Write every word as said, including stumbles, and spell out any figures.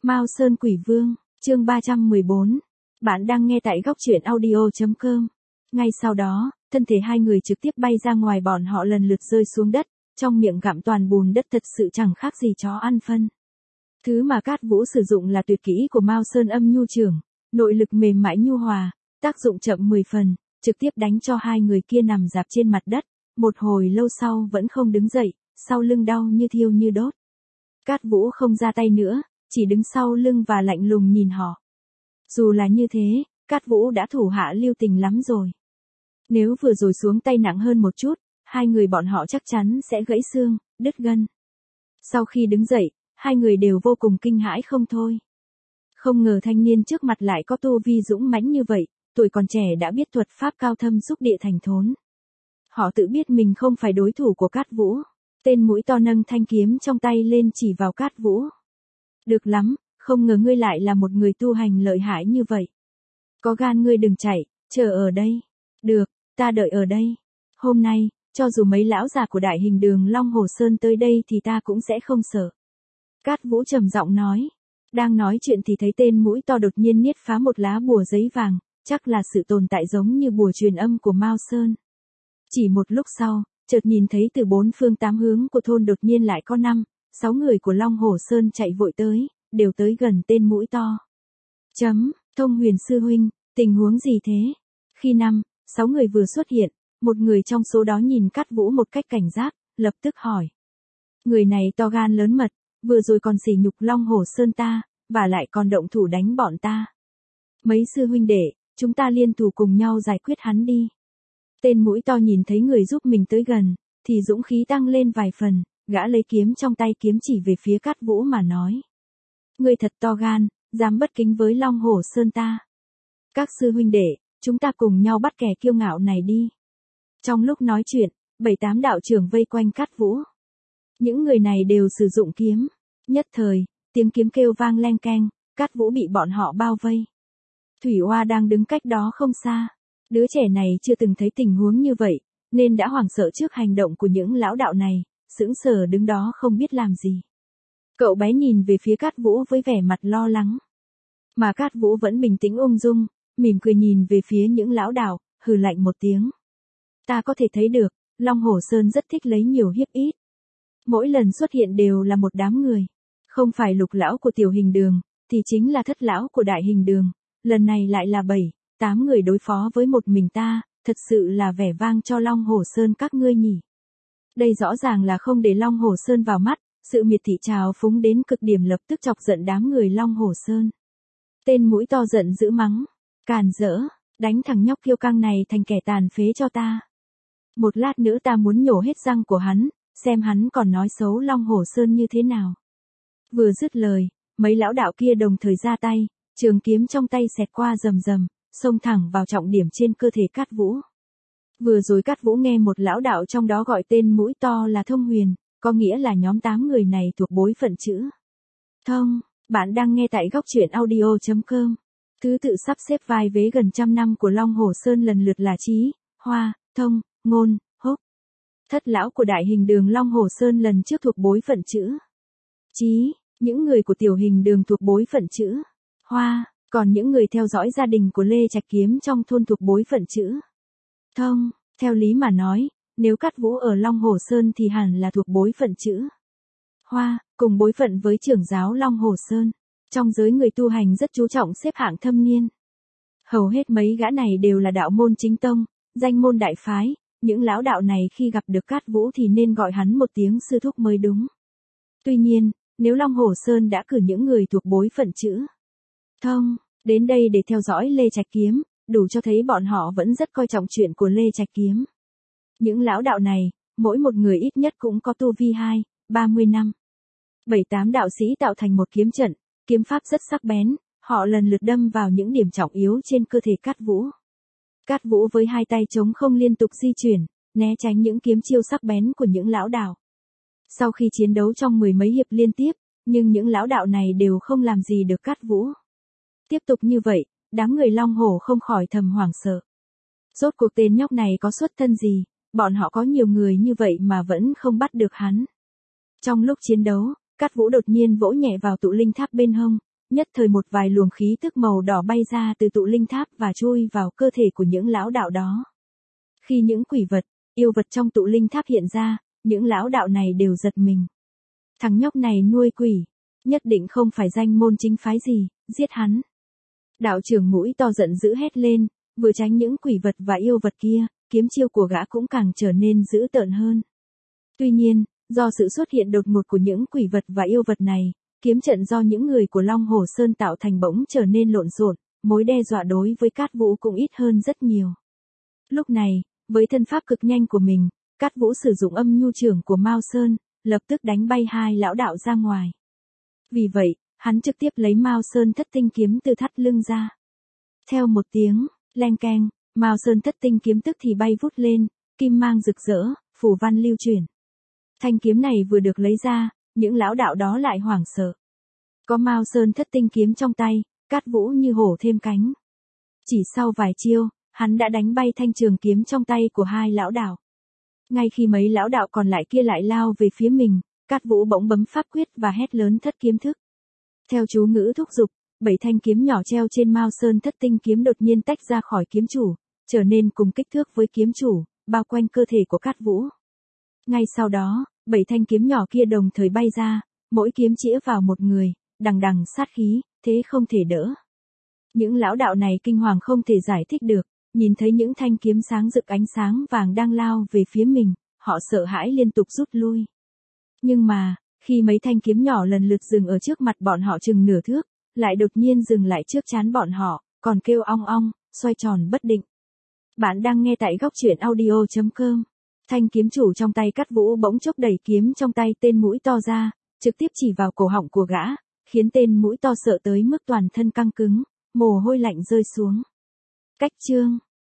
Mao Sơn Quỷ Vương, chương ba trăm mười bốn. Bạn đang nghe tại góc truyện audio chấm com. Ngay sau đó, thân thể hai người trực tiếp bay ra ngoài, bọn họ lần lượt rơi xuống đất, trong miệng gặm toàn bùn đất, thật sự chẳng khác gì chó ăn phân. Thứ mà Cát Vũ sử dụng là tuyệt kỹ của Mao Sơn Âm Nhu Chưởng, nội lực mềm mại nhu hòa, tác dụng chậm mười phần, trực tiếp đánh cho hai người kia nằm rạp trên mặt đất, một hồi lâu sau vẫn không đứng dậy, sau lưng đau như thiêu như đốt. Cát Vũ không ra tay nữa, chỉ đứng sau lưng và lạnh lùng nhìn họ. Dù là như thế, Cát Vũ đã thủ hạ lưu tình lắm rồi. Nếu vừa rồi xuống tay nặng hơn một chút, hai người bọn họ chắc chắn sẽ gãy xương, đứt gân. Sau khi đứng dậy, hai người đều vô cùng kinh hãi không thôi. Không ngờ thanh niên trước mặt lại có tu vi dũng mãnh như vậy, tuổi còn trẻ đã biết thuật pháp cao thâm xúc địa thành thốn. Họ tự biết mình không phải đối thủ của Cát Vũ. Tên mũi to nâng thanh kiếm trong tay lên chỉ vào Cát Vũ. Được lắm, không ngờ ngươi lại là một người tu hành lợi hại như vậy. Có gan ngươi đừng chạy, chờ ở đây. Được, ta đợi ở đây. Hôm nay, cho dù mấy lão già của Đại Hình Đường Long Hồ Sơn tới đây thì ta cũng sẽ không sợ. Cát Vũ trầm giọng nói. Đang nói chuyện thì thấy tên mũi to đột nhiên niết phá một lá bùa giấy vàng, chắc là sự tồn tại giống như bùa truyền âm của Mao Sơn. Chỉ một lúc sau, chợt nhìn thấy từ bốn phương tám hướng của thôn đột nhiên lại có năm, sáu người của Long Hồ Sơn chạy vội tới, đều tới gần tên mũi to. Chấm, Thông Huyền sư huynh, tình huống gì thế? Khi năm, sáu người vừa xuất hiện, một người trong số đó nhìn Cát Vũ một cách cảnh giác, lập tức hỏi. Người này to gan lớn mật, vừa rồi còn sỉ nhục Long Hồ Sơn ta, và lại còn động thủ đánh bọn ta. Mấy sư huynh đệ, chúng ta liên thủ cùng nhau giải quyết hắn đi. Tên mũi to nhìn thấy người giúp mình tới gần, thì dũng khí tăng lên vài phần, gã lấy kiếm trong tay kiếm chỉ về phía Cát Vũ mà nói. Ngươi thật to gan, dám bất kính với Long Hồ Sơn ta. Các sư huynh đệ, chúng ta cùng nhau bắt kẻ kiêu ngạo này đi. Trong lúc nói chuyện, bảy tám đạo trưởng vây quanh Cát Vũ. Những người này đều sử dụng kiếm. Nhất thời, tiếng kiếm kêu vang leng keng, Cát Vũ bị bọn họ bao vây. Thủy Oa đang đứng cách đó không xa. Đứa trẻ này chưa từng thấy tình huống như vậy, nên đã hoảng sợ trước hành động của những lão đạo này, sững sờ đứng đó không biết làm gì. Cậu bé nhìn về phía Cát Vũ với vẻ mặt lo lắng. Mà Cát Vũ vẫn bình tĩnh ung dung, mỉm cười nhìn về phía những lão đạo, hừ lạnh một tiếng. Ta có thể thấy được, Long Hồ Sơn rất thích lấy nhiều hiếp ít. Mỗi lần xuất hiện đều là một đám người. Không phải lục lão của Tiểu Hình Đường, thì chính là thất lão của Đại Hình Đường. Lần này lại là bảy, tám người đối phó với một mình ta, thật sự là vẻ vang cho Long Hồ Sơn các ngươi nhỉ. Đây rõ ràng là không để Long Hồ Sơn vào mắt, sự miệt thị trào phúng đến cực điểm lập tức chọc giận đám người Long Hồ Sơn. Tên mũi to giận dữ mắng, càn rỡ, đánh thằng nhóc kiêu căng này thành kẻ tàn phế cho ta. Một lát nữa ta muốn nhổ hết răng của hắn, xem hắn còn nói xấu Long Hồ Sơn như thế nào. Vừa dứt lời, mấy lão đạo kia đồng thời ra tay, trường kiếm trong tay xẹt qua rầm rầm, xông thẳng vào trọng điểm trên cơ thể Cát Vũ. Vừa rồi Cát Vũ nghe một lão đạo trong đó gọi tên mũi to là Thông Huyền, có nghĩa là nhóm tám người này thuộc bối phận chữ Thông. Bạn đang nghe tại góc truyện audio chấm com. Thứ tự sắp xếp vai vế gần trăm năm của Long Hồ Sơn lần lượt là Chí, Hoa, Thông, Ngôn, Húc. Thất lão của Đại Hình Đường Long Hồ Sơn lần trước thuộc bối phận chữ Chí, những người của Tiểu Hình Đường thuộc bối phận chữ Hoa, còn những người theo dõi gia đình của Lê Trạch Kiếm trong thôn thuộc bối phận chữ Thông. Theo lý mà nói, nếu Cát Vũ ở Long Hồ Sơn thì hẳn là thuộc bối phận chữ Hoa, cùng bối phận với trưởng giáo Long Hồ Sơn. Trong giới người tu hành rất chú trọng xếp hạng thâm niên. Hầu hết mấy gã này đều là đạo môn chính tông, danh môn đại phái, những lão đạo này khi gặp được Cát Vũ thì nên gọi hắn một tiếng sư thúc mới đúng. Tuy nhiên, nếu Long Hồ Sơn đã cử những người thuộc bối phận chữ Thông đến đây để theo dõi Lê Trạch Kiếm, đủ cho thấy bọn họ vẫn rất coi trọng chuyện của Lê Trạch Kiếm. Những lão đạo này, mỗi một người ít nhất cũng có tu vi hai, ba mươi năm. Bảy tám đạo sĩ tạo thành một kiếm trận, kiếm pháp rất sắc bén, họ lần lượt đâm vào những điểm trọng yếu trên cơ thể Cát Vũ. Cát Vũ với hai tay trống không liên tục di chuyển, né tránh những kiếm chiêu sắc bén của những lão đạo. Sau khi chiến đấu trong mười mấy hiệp liên tiếp, nhưng những lão đạo này đều không làm gì được Cát Vũ. Tiếp tục như vậy, đám người Long Hổ không khỏi thầm hoảng sợ. Rốt cuộc tên nhóc này có xuất thân gì, bọn họ có nhiều người như vậy mà vẫn không bắt được hắn. Trong lúc chiến đấu, Cát Vũ đột nhiên vỗ nhẹ vào tụ linh tháp bên hông, Nhất thời một vài luồng khí tức màu đỏ bay ra từ tụ linh tháp và chui vào cơ thể của những lão đạo đó. Khi những quỷ vật, yêu vật trong tụ linh tháp hiện ra, những lão đạo này đều giật mình. Thằng nhóc này nuôi quỷ, nhất định không phải danh môn chính phái gì, giết hắn. Đạo trưởng mũi to giận dữ hét lên, vừa tránh những quỷ vật và yêu vật kia, kiếm chiêu của gã cũng càng trở nên dữ tợn hơn. Tuy nhiên, do sự xuất hiện đột ngột của những quỷ vật và yêu vật này, kiếm trận do những người của Long Hồ Sơn tạo thành bỗng trở nên lộn xộn, mối đe dọa đối với Cát Vũ cũng ít hơn rất nhiều. Lúc này, với thân pháp cực nhanh của mình, Cát Vũ sử dụng âm nhu trưởng của Mao Sơn, lập tức đánh bay hai lão đạo ra ngoài. Vì vậy, hắn trực tiếp lấy Mao Sơn thất tinh kiếm từ thắt lưng ra. Theo một tiếng, leng keng, Mao Sơn thất tinh kiếm tức thì bay vút lên, kim mang rực rỡ, phù văn lưu chuyển. Thanh kiếm này vừa được lấy ra, những lão đạo đó lại hoảng sợ. Có Mao Sơn thất tinh kiếm trong tay, Cát Vũ như hổ thêm cánh. Chỉ sau vài chiêu, hắn đã đánh bay thanh trường kiếm trong tay của hai lão đạo. Ngay khi mấy lão đạo còn lại kia lại lao về phía mình, Cát Vũ bỗng bấm pháp quyết và hét lớn thất kiếm thức. Theo chú ngữ thúc giục, bảy thanh kiếm nhỏ treo trên Mao Sơn thất tinh kiếm đột nhiên tách ra khỏi kiếm chủ, trở nên cùng kích thước với kiếm chủ, bao quanh cơ thể của Cát Vũ. Ngay sau đó, bảy thanh kiếm nhỏ kia đồng thời bay ra, mỗi kiếm chĩa vào một người, đằng đằng sát khí, thế không thể đỡ. Những lão đạo này kinh hoàng không thể giải thích được, nhìn thấy những thanh kiếm sáng rực ánh sáng vàng đang lao về phía mình, họ sợ hãi liên tục rút lui. Nhưng mà, khi mấy thanh kiếm nhỏ lần lượt dừng ở trước mặt bọn họ chừng nửa thước, lại đột nhiên dừng lại trước trán bọn họ, còn kêu ong ong, xoay tròn bất định. Bạn đang nghe tại góc truyện audio chấm com. Thanh kiếm chủ trong tay Cát Vũ bỗng chốc đẩy kiếm trong tay tên mũi to ra, trực tiếp chỉ vào cổ họng của gã, khiến tên mũi to sợ tới mức toàn thân căng cứng, mồ hôi lạnh rơi xuống. Cách chương